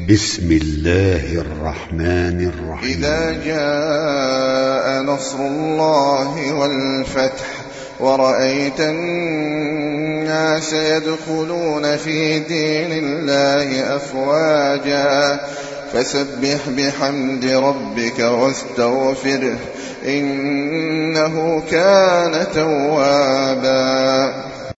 بسم الله الرحمن الرحيم. إذا جاء نصر الله والفتح ورأيت الناس يدخلون في دين الله أفواجا فسبح بحمد ربك واستغفره إنه كان توابا.